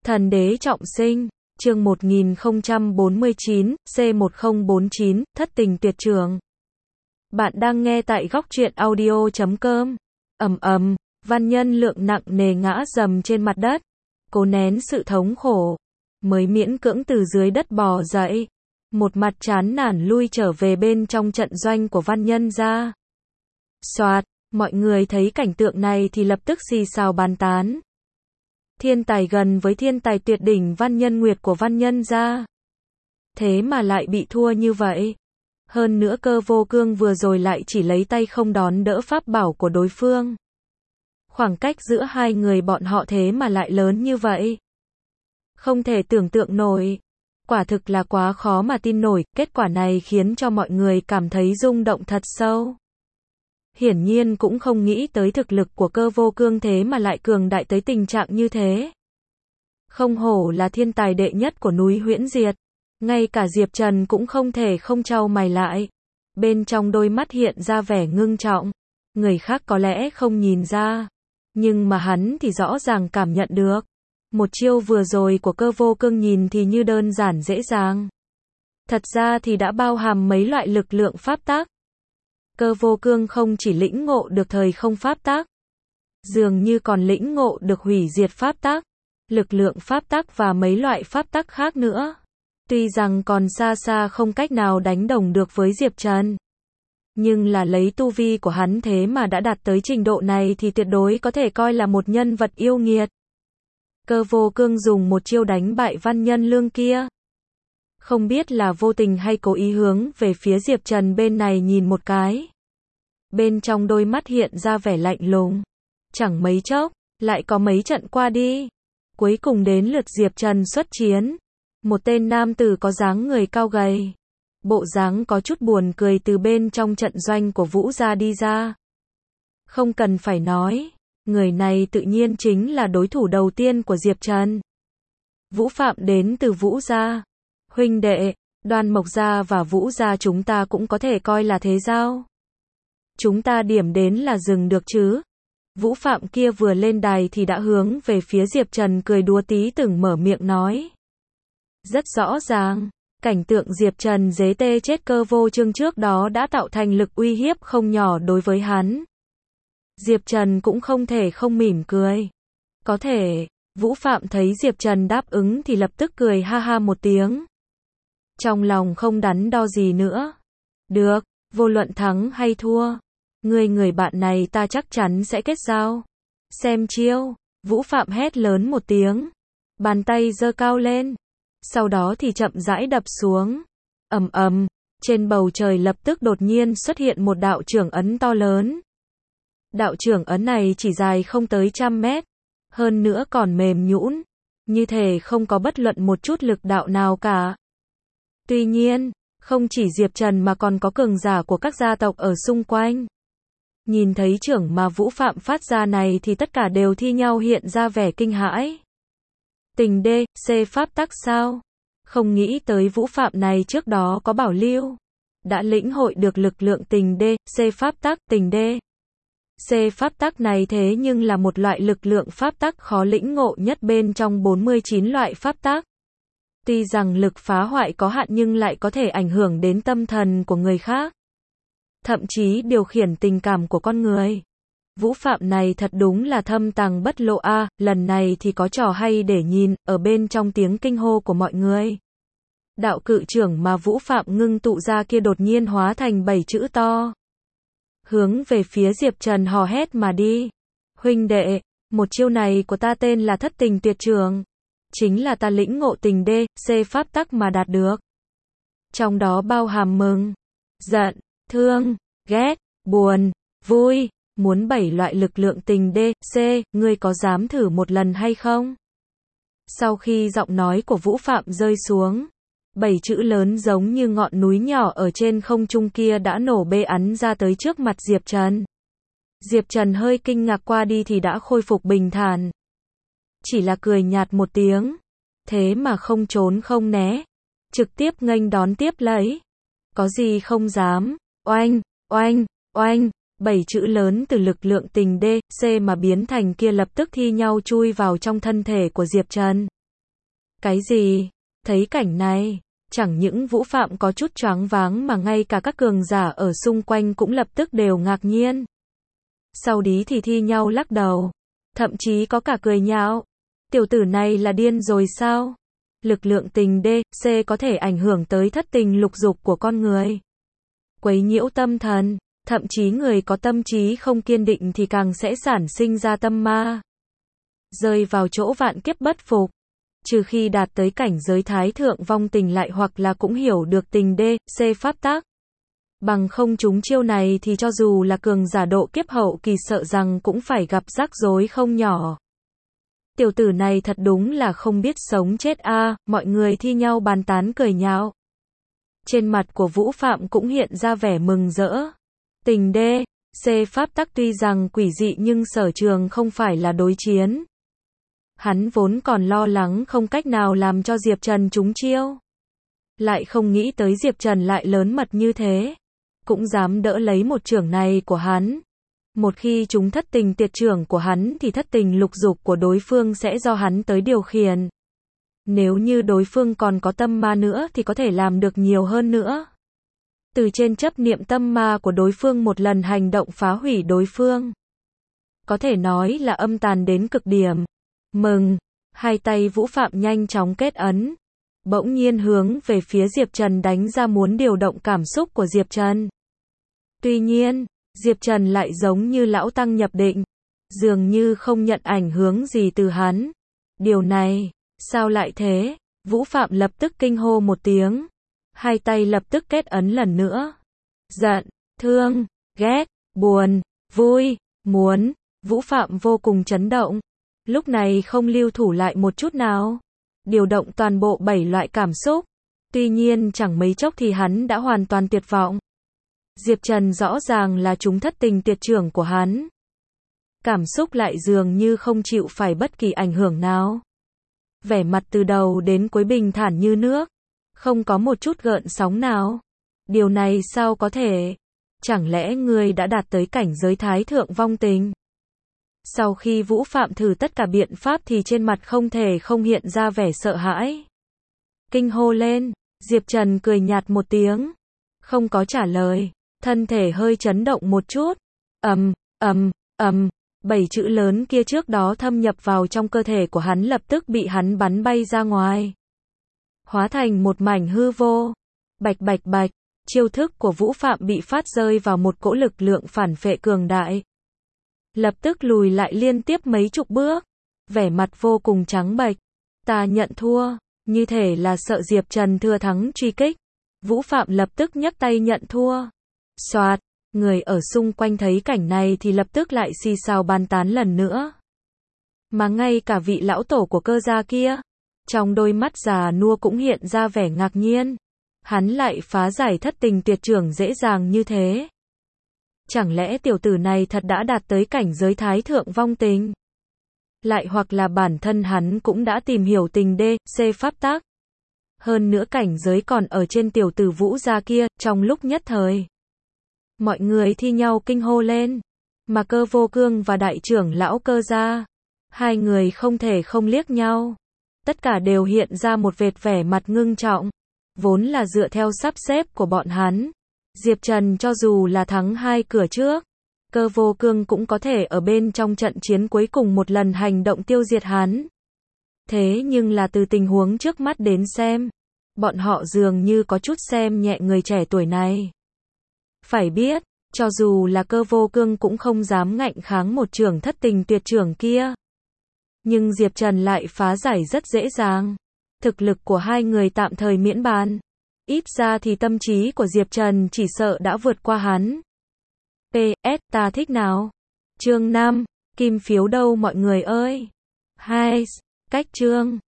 Thần đế trọng sinh, chương 1049, C1049, thất tình tuyệt trường. Bạn đang nghe tại góc truyện audio.com. Văn Nhân Lượng nặng nề ngã rầm trên mặt đất, cố nén sự thống khổ, mới miễn cưỡng từ dưới đất bò dậy, một mặt chán nản lui trở về bên trong trận doanh của Văn Nhân gia. Soạt, mọi người thấy cảnh tượng này thì lập tức xì xào bàn tán. Thiên tài gần với thiên tài tuyệt đỉnh Văn Nhân Nguyệt của Văn Nhân gia, thế mà lại bị thua như vậy. Hơn nữa Cơ Vô Cương vừa rồi lại chỉ lấy tay không đón đỡ pháp bảo của đối phương. Khoảng cách giữa hai người bọn họ thế mà lại lớn như vậy. Không thể tưởng tượng nổi. Quả thực là quá khó mà tin nổi, kết quả này khiến cho mọi người cảm thấy rung động thật sâu. Hiển nhiên cũng không nghĩ tới thực lực của Cơ Vô Cương thế mà lại cường đại tới tình trạng như thế. Không hổ là thiên tài đệ nhất của núi Huyễn Diệt. Ngay cả Diệp Trần cũng không thể không chau mày lại. Bên trong đôi mắt hiện ra vẻ ngưng trọng. Người khác có lẽ không nhìn ra, nhưng mà hắn thì rõ ràng cảm nhận được. Một chiêu vừa rồi của Cơ Vô Cương nhìn thì như đơn giản dễ dàng. Thật ra thì đã bao hàm mấy loại lực lượng pháp tắc. Cơ Vô Cương không chỉ lĩnh ngộ được thời không pháp tắc, dường như còn lĩnh ngộ được hủy diệt pháp tắc, lực lượng pháp tắc và mấy loại pháp tắc khác nữa. Tuy rằng còn xa xa không cách nào đánh đồng được với Diệp Trần, nhưng là lấy tu vi của hắn thế mà đã đạt tới trình độ này thì tuyệt đối có thể coi là một nhân vật yêu nghiệt. Cơ Vô Cương dùng một chiêu đánh bại Văn Nhân Lương kia. Không biết là vô tình hay cố ý hướng về phía Diệp Trần bên này nhìn một cái. Bên trong đôi mắt hiện ra vẻ lạnh lùng. Chẳng mấy chốc, lại có mấy trận qua đi. Cuối cùng đến lượt Diệp Trần xuất chiến. Một tên nam tử có dáng người cao gầy. Bộ dáng có chút buồn cười từ bên trong trận doanh của Vũ gia đi ra. Không cần phải nói, người này tự nhiên chính là đối thủ đầu tiên của Diệp Trần. Vũ Phạm đến từ Vũ gia. Huynh đệ, Đoan Mộc gia và Vũ gia chúng ta cũng có thể coi là thế giao. Chúng ta điểm đến là dừng được chứ. Vũ Phạm kia vừa lên đài thì đã hướng về phía Diệp Trần cười đùa tí từng mở miệng nói. Rất rõ ràng, cảnh tượng Diệp Trần giết tê chết Cơ Vô Cương trước đó đã tạo thành lực uy hiếp không nhỏ đối với hắn. Diệp Trần cũng không thể không mỉm cười. Có thể, Vũ Phạm thấy Diệp Trần đáp ứng thì lập tức cười ha ha một tiếng. Trong lòng không đắn đo gì nữa. Được, vô luận thắng hay thua, người bạn này ta chắc chắn sẽ kết giao. Xem chiêu, Vũ Phạm hét lớn một tiếng. Bàn tay giơ cao lên. Sau đó thì chậm rãi đập xuống. Trên bầu trời lập tức đột nhiên xuất hiện một đạo trưởng ấn to lớn. Đạo trưởng ấn này chỉ dài không tới 100 mét. Hơn nữa còn mềm nhũn, như thể không có bất luận một chút lực đạo nào cả. Tuy nhiên, không chỉ Diệp Trần mà còn có cường giả của các gia tộc ở xung quanh. Nhìn thấy trưởng mà Vũ Phạm phát ra này thì tất cả đều thi nhau hiện ra vẻ kinh hãi. Tình D, C pháp tắc sao? Không nghĩ tới Vũ Phạm này trước đó có bảo lưu. Đã lĩnh hội được lực lượng tình D, C pháp tắc, tình D. C pháp tắc này thế nhưng là một loại lực lượng pháp tắc khó lĩnh ngộ nhất bên trong 49 loại pháp tắc. Tuy rằng lực phá hoại có hạn nhưng lại có thể ảnh hưởng đến tâm thần của người khác. Thậm chí điều khiển tình cảm của con người. Vũ Phạm này thật đúng là thâm tàng bất lộ a, lần này thì có trò hay để nhìn, ở bên trong tiếng kinh hô của mọi người. Đạo cự trưởng mà Vũ Phạm ngưng tụ ra kia đột nhiên hóa thành 7 chữ to. Hướng về phía Diệp Trần hò hét mà đi. Huynh đệ, một chiêu này của ta tên là thất tình tuyệt trường. Chính là ta lĩnh ngộ tình D, C pháp tắc mà đạt được. Trong đó bao hàm mừng, giận, thương, ghét, buồn, vui. Muốn 7 loại lực lượng tình D, C, ngươi có dám thử một lần hay không? Sau khi giọng nói của Vũ Phạm rơi xuống, 7 chữ lớn giống như ngọn núi nhỏ ở trên không trung kia đã nổ bê ắn ra tới trước mặt Diệp Trần. Diệp Trần hơi kinh ngạc qua đi thì đã khôi phục bình thản. Chỉ là cười nhạt một tiếng. Thế mà không trốn không né. Trực tiếp nghênh đón tiếp lấy. Có gì không dám. Oanh, oanh, oanh. 7 chữ lớn từ lực lượng tình D, C mà biến thành kia lập tức thi nhau chui vào trong thân thể của Diệp Trần. Cái gì? Thấy cảnh này, chẳng những Vũ Phạm có chút choáng váng mà ngay cả các cường giả ở xung quanh cũng lập tức đều ngạc nhiên. Sau đó thì thi nhau lắc đầu, thậm chí có cả cười nhạo. Tiểu tử này là điên rồi sao? Lực lượng tình D, C có thể ảnh hưởng tới thất tình lục dục của con người, quấy nhiễu tâm thần, thậm chí người có tâm trí không kiên định thì càng sẽ sản sinh ra tâm ma, rơi vào chỗ vạn kiếp bất phục. Trừ khi đạt tới cảnh giới thái thượng vong tình lại hoặc là cũng hiểu được tình D, C pháp tắc. Bằng không chúng chiêu này thì cho dù là cường giả độ kiếp hậu kỳ sợ rằng cũng phải gặp rắc rối không nhỏ. Tiểu tử này thật đúng là không biết sống chết a, mọi người thi nhau bàn tán cười nhạo. Trên mặt của Vũ Phạm cũng hiện ra vẻ mừng rỡ. Tình D, C pháp tắc tuy rằng quỷ dị nhưng sở trường không phải là đối chiến. Hắn vốn còn lo lắng không cách nào làm cho Diệp Trần trúng chiêu. Lại không nghĩ tới Diệp Trần lại lớn mật như thế. Cũng dám đỡ lấy một chưởng này của hắn. Một khi chúng thất tình tuyệt chưởng của hắn thì thất tình lục dục của đối phương sẽ do hắn tới điều khiển. Nếu như đối phương còn có tâm ma nữa thì có thể làm được nhiều hơn nữa. Từ trên chấp niệm tâm ma của đối phương một lần hành động phá hủy đối phương. Có thể nói là âm tàn đến cực điểm. Mừng, hai tay Vũ Phạm nhanh chóng kết ấn. Bỗng nhiên hướng về phía Diệp Trần đánh ra muốn điều động cảm xúc của Diệp Trần. Tuy nhiên, Diệp Trần lại giống như lão tăng nhập định. Dường như không nhận ảnh hưởng gì từ hắn. Điều này, sao lại thế? Vũ Phạm lập tức kinh hô một tiếng. Hai tay lập tức kết ấn lần nữa. Giận, thương, ghét, buồn, vui, muốn. Vũ Phạm vô cùng chấn động. Lúc này không lưu thủ lại một chút nào. Điều động toàn bộ 7 loại cảm xúc. Tuy nhiên chẳng mấy chốc thì hắn đã hoàn toàn tuyệt vọng. Diệp Trần rõ ràng là chúng thất tình tuyệt chưởng của hắn. Cảm xúc lại dường như không chịu phải bất kỳ ảnh hưởng nào. Vẻ mặt từ đầu đến cuối bình thản như nước. Không có một chút gợn sóng nào. Điều này sao có thể? Chẳng lẽ ngươi đã đạt tới cảnh giới thái thượng vong tình? Sau khi Vũ Phạm thử tất cả biện pháp thì trên mặt không thể không hiện ra vẻ sợ hãi. Kinh hô lên, Diệp Trần cười nhạt một tiếng. Không có trả lời, thân thể hơi chấn động một chút. Ầm, 7 chữ lớn kia trước đó thâm nhập vào trong cơ thể của hắn lập tức bị hắn bắn bay ra ngoài. Hóa thành một mảnh hư vô. Bạch bạch bạch, chiêu thức của Vũ Phạm bị phát rơi vào một cỗ lực lượng phản phệ cường đại. Lập tức lùi lại liên tiếp mấy chục bước. Vẻ mặt vô cùng trắng bệch. Ta nhận thua, như thể là sợ Diệp Trần thừa thắng truy kích. Vũ Phạm lập tức nhấc tay nhận thua. Soạt, người ở xung quanh thấy cảnh này thì lập tức lại xì xào bàn tán lần nữa. Mà ngay cả vị lão tổ của Cơ gia kia, trong đôi mắt già nua cũng hiện ra vẻ ngạc nhiên. Hắn lại phá giải thất tình tuyệt chưởng dễ dàng như thế. Chẳng lẽ tiểu tử này thật đã đạt tới cảnh giới thái thượng vong tình? Lại hoặc là bản thân hắn cũng đã tìm hiểu tình D, C pháp tắc. Hơn nữa cảnh giới còn ở trên tiểu tử Vũ gia kia, trong lúc nhất thời. Mọi người thi nhau kinh hô lên. Mà Cơ Vô Cương và đại trưởng lão Cơ gia. Hai người không thể không liếc nhau. Tất cả đều hiện ra một vệt vẻ mặt ngưng trọng. Vốn là dựa theo sắp xếp của bọn hắn. Diệp Trần cho dù là thắng 2 cửa trước, Cơ Vô Cương cũng có thể ở bên trong trận chiến cuối cùng một lần hành động tiêu diệt hắn. Thế nhưng là từ tình huống trước mắt đến xem, bọn họ dường như có chút xem nhẹ người trẻ tuổi này. Phải biết, cho dù là Cơ Vô Cương cũng không dám ngạnh kháng một chưởng thất tình tuyệt chưởng kia. Nhưng Diệp Trần lại phá giải rất dễ dàng. Thực lực của hai người tạm thời miễn bàn. Ít ra thì tâm trí của Diệp Trần chỉ sợ đã vượt qua hắn. PS, ta thích nào? Chương 5, kim phiếu đâu mọi người ơi? Hai, cách chương.